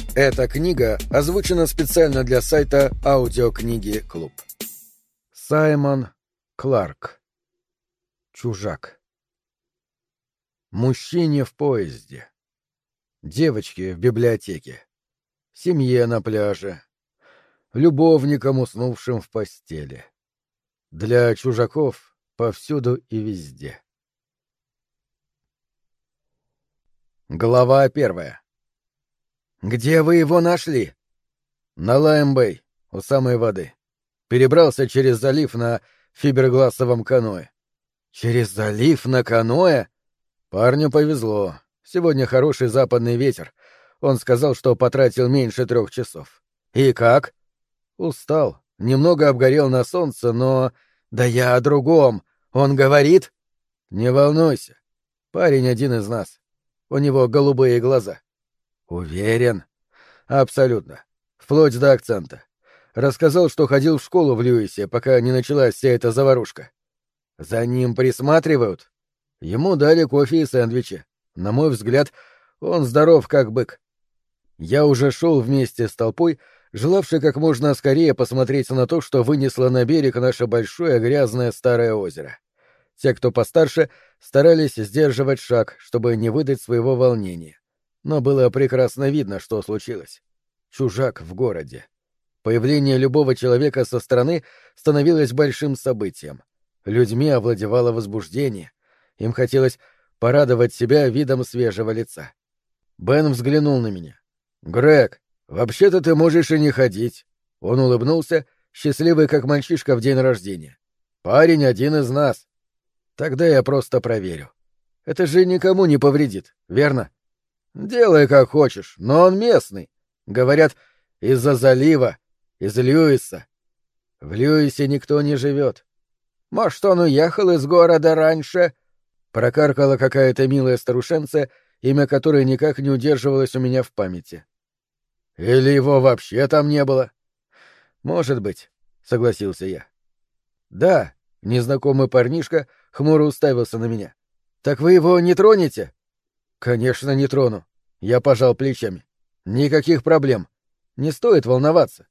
Эта книга озвучена специально для сайта Аудиокниги Клуб. Саймон Кларк. Чужак. Мужчине в поезде. Девочке в библиотеке. Семье на пляже. Любовникам, уснувшим в постели. Для чужаков повсюду и везде. Глава 1. «Где вы его нашли?» «На Лайм-Бэй, у самой воды. Перебрался через залив на фибергласовом каноэ». «Через залив на каноэ?» «Парню повезло. Сегодня хороший западный ветер. Он сказал, что потратил меньше 3 часов». «И как?» «Устал. Немного обгорел на солнце, но...» «Да я о другом. Он говорит...» «Не волнуйся. Парень один из нас. У него голубые глаза». «Уверен?» «Абсолютно. Вплоть до акцента. Рассказал, что ходил в школу в Льюисе, пока не началась вся эта заварушка». «За ним присматривают?» «Ему дали кофе и сэндвичи. На мой взгляд, он здоров как бык». Я уже шел вместе с толпой, желавшей как можно скорее посмотреть на то, что вынесло на берег наше большое грязное старое озеро. Те, кто постарше, старались сдерживать шаг, чтобы не выдать своего волнения. Но было прекрасно видно, что случилось. Чужак в городе. Появление любого человека со стороны становилось большим событием. Людьми овладевало возбуждение. Им хотелось порадовать себя видом свежего лица. Бен взглянул на меня. «Грег, вообще-то ты можешь и не ходить». Он улыбнулся, счастливый как мальчишка в день рождения. «Парень один из нас». «Тогда я просто проверю. Это же никому не повредит, верно?» «Делай как хочешь, но он местный. Говорят, из-за залива, из Льюиса». «В Льюисе никто не живет». «Может, он уехал из города раньше?» Прокаркала какая-то милая старушенция, имя которой никак не удерживалось у меня в памяти. «Или его вообще там не было?» «Может быть», — согласился я. «Да», — незнакомый парнишка хмуро уставился на меня. «Так вы его не тронете?» «Конечно, не трону». Я пожал плечами. «Никаких проблем. Не стоит волноваться».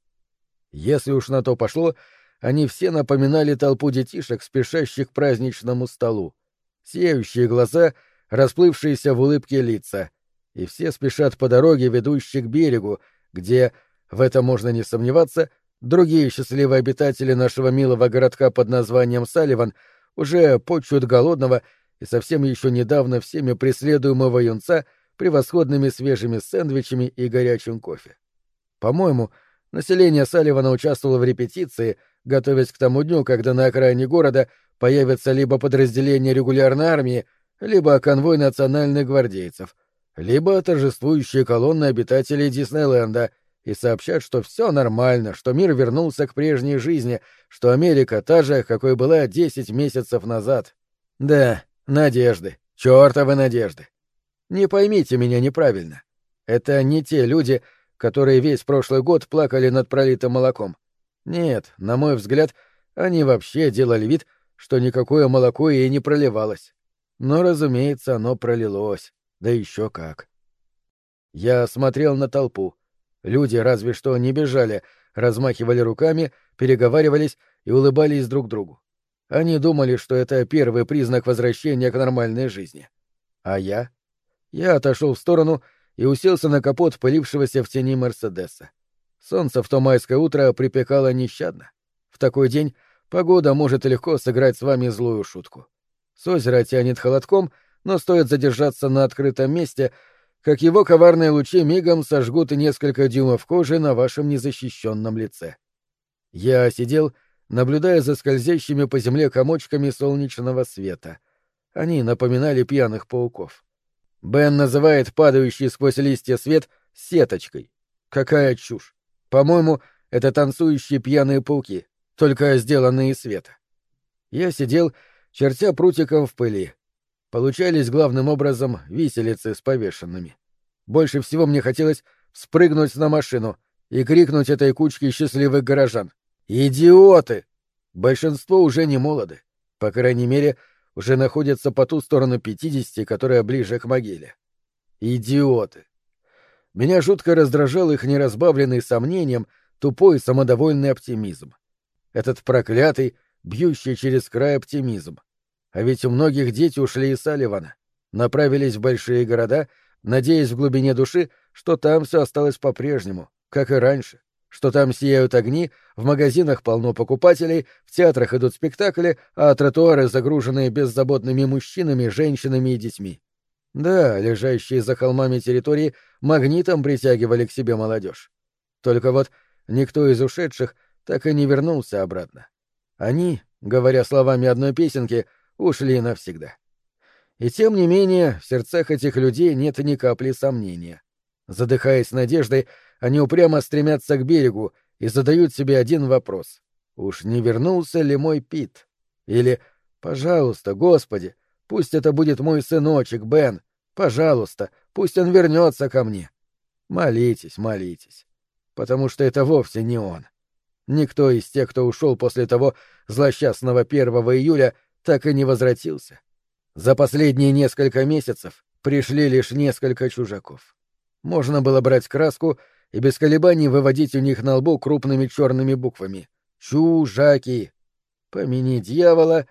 Если уж на то пошло, они все напоминали толпу детишек, спешащих к праздничному столу. Сияющие глаза, расплывшиеся в улыбке лица. И все спешат по дороге, ведущей к берегу, где, в этом можно не сомневаться, другие счастливые обитатели нашего милого городка под названием Салливан уже почуют голодного и совсем еще недавно всеми преследуемого юнца превосходными свежими сэндвичами и горячим кофе. По-моему, население Салливана участвовало в репетиции, готовясь к тому дню, когда на окраине города появятся либо подразделения регулярной армии, либо конвой национальных гвардейцев, либо торжествующие колонны обитателей Диснейленда, и сообщат, что все нормально, что мир вернулся к прежней жизни, что Америка та же, какой была 10 месяцев назад. Да, надежды, чёртовы надежды. Не поймите меня неправильно. Это не те люди, которые весь прошлый год плакали над пролитым молоком. Нет, на мой взгляд, они вообще делали вид, что никакое молоко и не проливалось. Но, разумеется, оно пролилось. Да еще как. Я смотрел на толпу. Люди разве что не бежали, размахивали руками, переговаривались и улыбались друг другу. Они думали, что это первый признак возвращения к нормальной жизни. А я? Я отошел в сторону и уселся на капот пылившегося в тени Мерседеса. Солнце в то майское утро припекало нещадно. В такой день погода может легко сыграть с вами злую шутку. С озера тянет холодком, но стоит задержаться на открытом месте, как его коварные лучи мигом сожгут несколько дюймов кожи на вашем незащищенном лице. Я сидел, наблюдая за скользящими по земле комочками солнечного света. Они напоминали пьяных пауков. Бен называет падающий сквозь листья свет сеточкой. Какая чушь! По-моему, это танцующие пьяные пауки, только сделанные из света. Я сидел, чертя прутиком в пыли. Получались главным образом виселицы с повешенными. Больше всего мне хотелось спрыгнуть на машину и крикнуть этой кучке счастливых горожан: «Идиоты!» Большинство уже не молоды. По крайней мере, уже находятся по ту сторону 50, которая ближе к могиле. Идиоты! меня жутко раздражал их неразбавленный сомнением тупой самодовольный оптимизм. Этот проклятый, бьющий через край оптимизм. А ведь у многих дети ушли из Салливана, направились в большие города, надеясь в глубине души, что там все осталось по-прежнему, как и раньше, что там сияют огни, в магазинах полно покупателей, в театрах идут спектакли, а тротуары загружены беззаботными мужчинами, женщинами и детьми. Да, лежащие за холмами территории магнитом притягивали к себе молодежь. Только вот никто из ушедших так и не вернулся обратно. Они, говоря словами одной песенки, ушли навсегда. И тем не менее, в сердцах этих людей нет ни капли сомнения. Задыхаясь надеждой, они упрямо стремятся к берегу и задают себе один вопрос. Уж не вернулся ли мой Пит? Или «Пожалуйста, Господи, пусть это будет мой сыночек Бен. Пожалуйста, пусть он вернется ко мне». Молитесь, молитесь. Потому что это вовсе не он. Никто из тех, кто ушел после того злосчастного 1 июля, так и не возвратился. За последние несколько месяцев пришли лишь несколько чужаков. Можно было брать краску и без колебаний выводить у них на лбу крупными черными буквами «Чужаки». Помяни дьявола.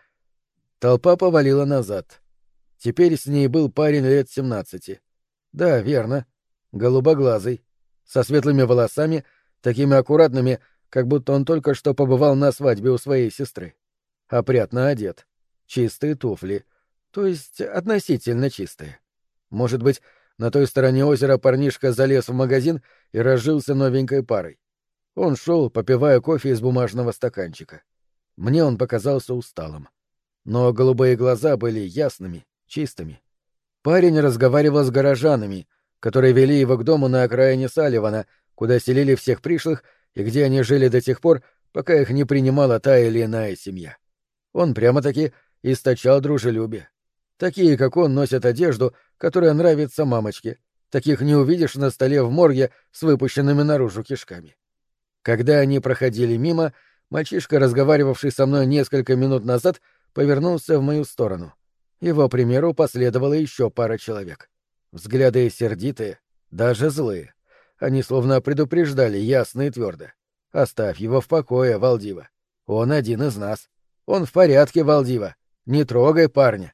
Толпа повалила назад. Теперь с ней был парень лет 17. Да, верно. Голубоглазый. Со светлыми волосами, такими аккуратными, как будто он только что побывал на свадьбе у своей сестры. Опрятно одет. Чистые туфли. То есть относительно чистые. Может быть, на той стороне озера парнишка залез в магазин и разжился новенькой парой. Он шел, попивая кофе из бумажного стаканчика. Мне он показался усталым. Но голубые глаза были ясными, чистыми. Парень разговаривал с горожанами, которые вели его к дому на окраине Салливана, куда селили всех пришлых и где они жили до тех пор, пока их не принимала та или иная семья. Он прямо-таки источал дружелюбие. Такие, как он, носят одежду, которая нравится мамочке. Таких не увидишь на столе в морге с выпущенными наружу кишками. Когда они проходили мимо, мальчишка, разговаривавший со мной несколько минут назад, повернулся в мою сторону. Его примеру последовала еще пара человек. Взгляды сердитые, даже злые. Они словно предупреждали ясно и твердо. «Оставь его в покое, Валдива. Он один из нас. Он в порядке, Валдива. Не трогай парня».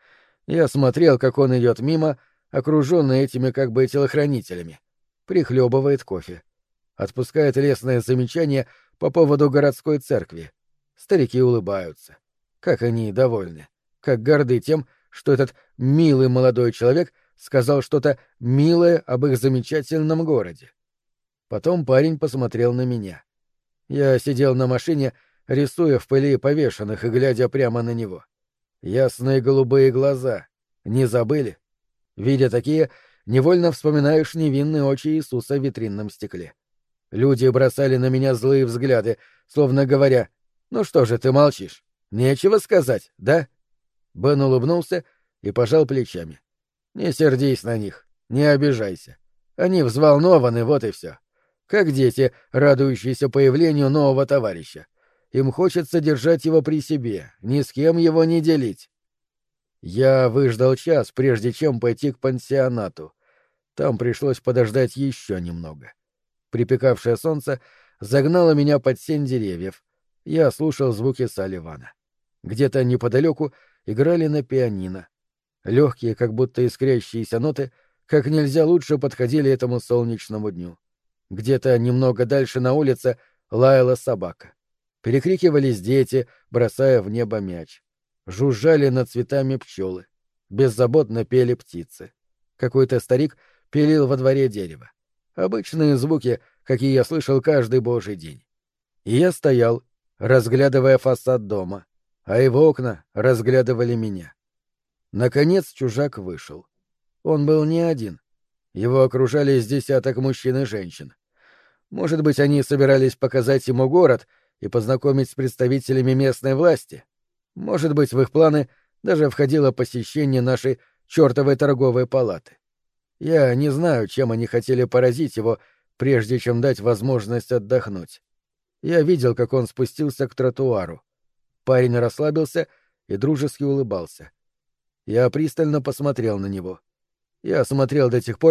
Я смотрел, как он идет мимо, окруженный этими как бы телохранителями. Прихлебывает кофе. Отпускает лестное замечание по поводу городской церкви. Старики улыбаются. Как они довольны. Как горды тем, что этот милый молодой человек сказал что-то милое об их замечательном городе. Потом парень посмотрел на меня. Я сидел на машине, рисуя в пыли повешенных и глядя прямо на него. Ясные голубые глаза. Не забыли? Видя такие, невольно вспоминаешь невинные очи Иисуса в витринном стекле. Люди бросали на меня злые взгляды, словно говоря: «Ну что же ты молчишь? Нечего сказать, да?» Бен улыбнулся и пожал плечами. «Не сердись на них, не обижайся. Они взволнованы, вот и все. Как дети, радующиеся появлению нового товарища. Им хочется держать его при себе, ни с кем его не делить». Я выждал час, прежде чем пойти к пансионату. Там пришлось подождать еще немного. Припекавшее солнце загнало меня под сень деревьев. Я слушал звуки Салливана. Где-то неподалеку играли на пианино. Легкие, как будто искрящиеся ноты, как нельзя лучше подходили этому солнечному дню. Где-то немного дальше на улице лаяла собака. Перекрикивались дети, бросая в небо мяч. Жужжали над цветами пчелы. Беззаботно пели птицы. Какой-то старик пилил во дворе дерево. Обычные звуки, какие я слышал каждый божий день. И я стоял, разглядывая фасад дома, а его окна разглядывали меня. Наконец чужак вышел. Он был не один. Его окружали с десяток мужчин и женщин. Может быть, они собирались показать ему город и познакомить с представителями местной власти. Может быть, в их планы даже входило посещение нашей чертовой торговой палаты. Я не знаю, чем они хотели поразить его, прежде чем дать возможность отдохнуть. Я видел, как он спустился к тротуару. Парень расслабился и дружески улыбался. Я пристально посмотрел на него. Я смотрел до тех пор,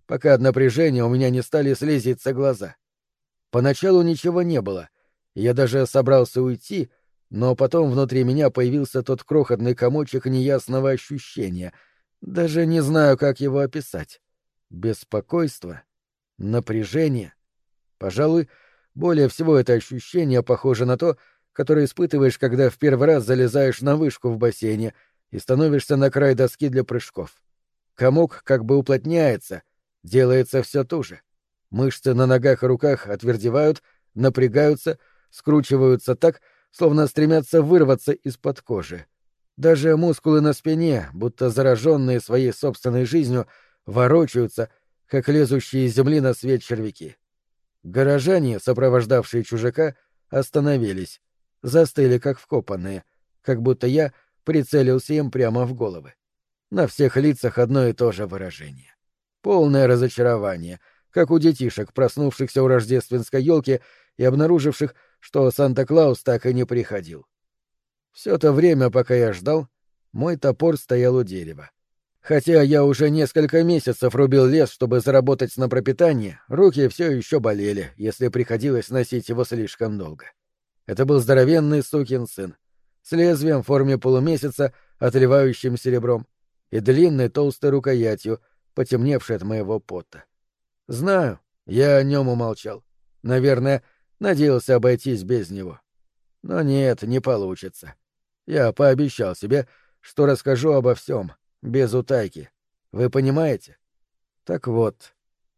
пока от напряжения у меня не стали слезиться глаза. Поначалу ничего не было, и я даже собрался уйти, но потом внутри меня появился тот крохотный комочек неясного ощущения. Даже не знаю, как его описать. Беспокойство, напряжение. Пожалуй, более всего это ощущение похоже на то, которое испытываешь, когда в первый раз залезаешь на вышку в бассейне и становишься на край доски для прыжков. Комок как бы уплотняется, делается все туже. Мышцы на ногах и руках отвердевают, напрягаются, скручиваются так, словно стремятся вырваться из-под кожи. Даже мускулы на спине, будто зараженные своей собственной жизнью, ворочаются, как лезущие из земли на свет червяки. Горожане, сопровождавшие чужака, остановились, застыли как вкопанные, как будто я прицелился им прямо в головы. На всех лицах одно и то же выражение. Полное разочарование, как у детишек, проснувшихся у рождественской елки и обнаруживших, что Санта-Клаус так и не приходил. Все то время, пока я ждал, мой топор стоял у дерева. Хотя я уже несколько месяцев рубил лес, чтобы заработать на пропитание, руки все еще болели, если приходилось носить его слишком долго. Это был здоровенный сукин сын, с лезвием в форме полумесяца, отливающим серебром, и длинной толстой рукоятью, потемневшей от моего пота. Знаю, я о нем умолчал. Наверное, надеялся обойтись без него. Но нет, не получится. Я пообещал себе, что расскажу обо всем, без утайки. Вы понимаете? Так вот,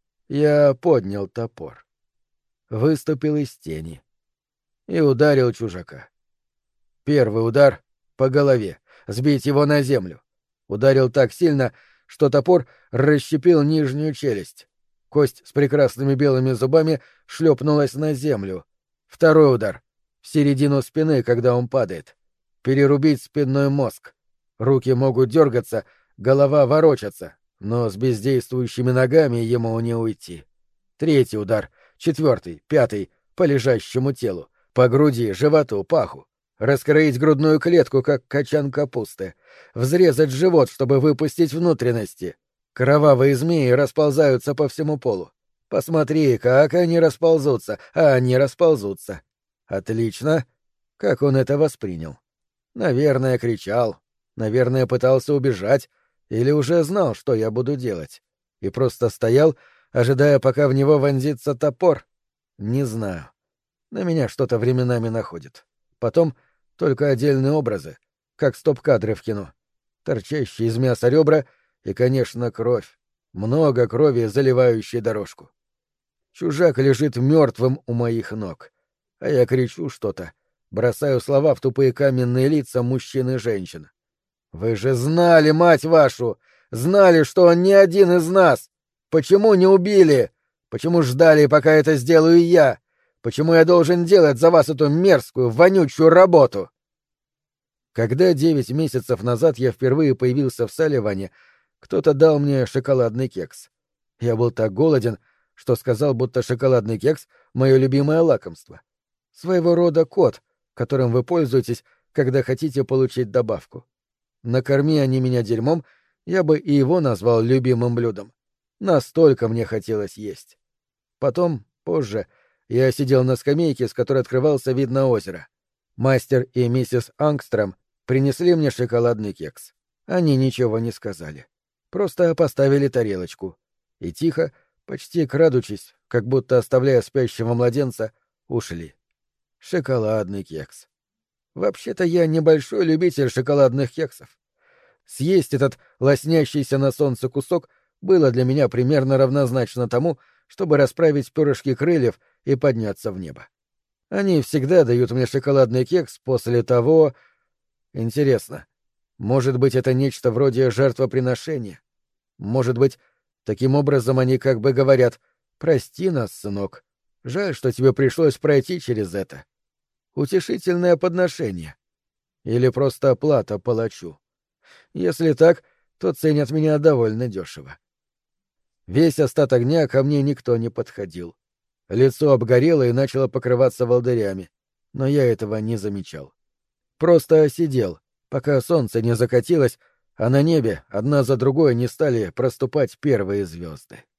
я поднял топор, выступил из тени и ударил чужака. Первый удар — по голове, сбить его на землю. Ударил так сильно, что топор расщепил нижнюю челюсть. Кость с прекрасными белыми зубами шлепнулась на землю. Второй удар — в середину спины, когда он падает. Перерубить спинной мозг. Руки могут дергаться, голова ворочаться, но с бездействующими ногами ему не уйти. Третий удар, четвертый, пятый — по лежащему телу, по груди, животу, паху. Раскроить грудную клетку, как качан капусты. Взрезать живот, чтобы выпустить внутренности. Кровавые змеи расползаются по всему полу. Посмотри, как они расползутся, а они расползутся. Отлично. Как он это воспринял? Наверное, кричал. Наверное, пытался убежать. Или уже знал, что я буду делать. И просто стоял, ожидая, пока в него вонзится топор. Не знаю. На меня что-то временами находит. Потом только отдельные образы, как стоп-кадры в кино. Торчащие из мяса ребра и, конечно, кровь. Много крови, заливающей дорожку. Чужак лежит мертвым у моих ног. А я кричу что-то, бросаю слова в тупые каменные лица мужчин и женщин. «Вы же знали, мать вашу! Знали, что он не один из нас! Почему не убили? Почему ждали, пока это сделаю я? Почему я должен делать за вас эту мерзкую, вонючую работу?» Когда 9 месяцев назад я впервые появился в Салливане, кто-то дал мне шоколадный кекс. Я был так голоден, что сказал, будто шоколадный кекс — мое любимое лакомство. Своего рода код, которым вы пользуетесь, когда хотите получить добавку. Накорми они меня дерьмом, я бы и его назвал любимым блюдом. Настолько мне хотелось есть. Потом, позже, я сидел на скамейке, с которой открывался вид на озеро. Мастер и миссис Ангстром принесли мне шоколадный кекс. Они ничего не сказали. Просто поставили тарелочку. И тихо, почти крадучись, как будто оставляя спящего младенца, ушли. Шоколадный кекс. Вообще-то я небольшой любитель шоколадных кексов. Съесть этот лоснящийся на солнце кусок было для меня примерно равнозначно тому, чтобы расправить перышки крыльев и подняться в небо. Они всегда дают мне шоколадный кекс после того... Интересно, может быть, это нечто вроде жертвоприношения? Может быть, таким образом они как бы говорят: «Прости нас, сынок. Жаль, что тебе пришлось пройти через это». Утешительное подношение. Или просто плата палачу. Если так, то ценят меня довольно дешево. Весь остаток дня ко мне никто не подходил. Лицо обгорело и начало покрываться волдырями, но я этого не замечал. Просто сидел, пока солнце не закатилось, а на небе одна за другой не стали проступать первые звезды.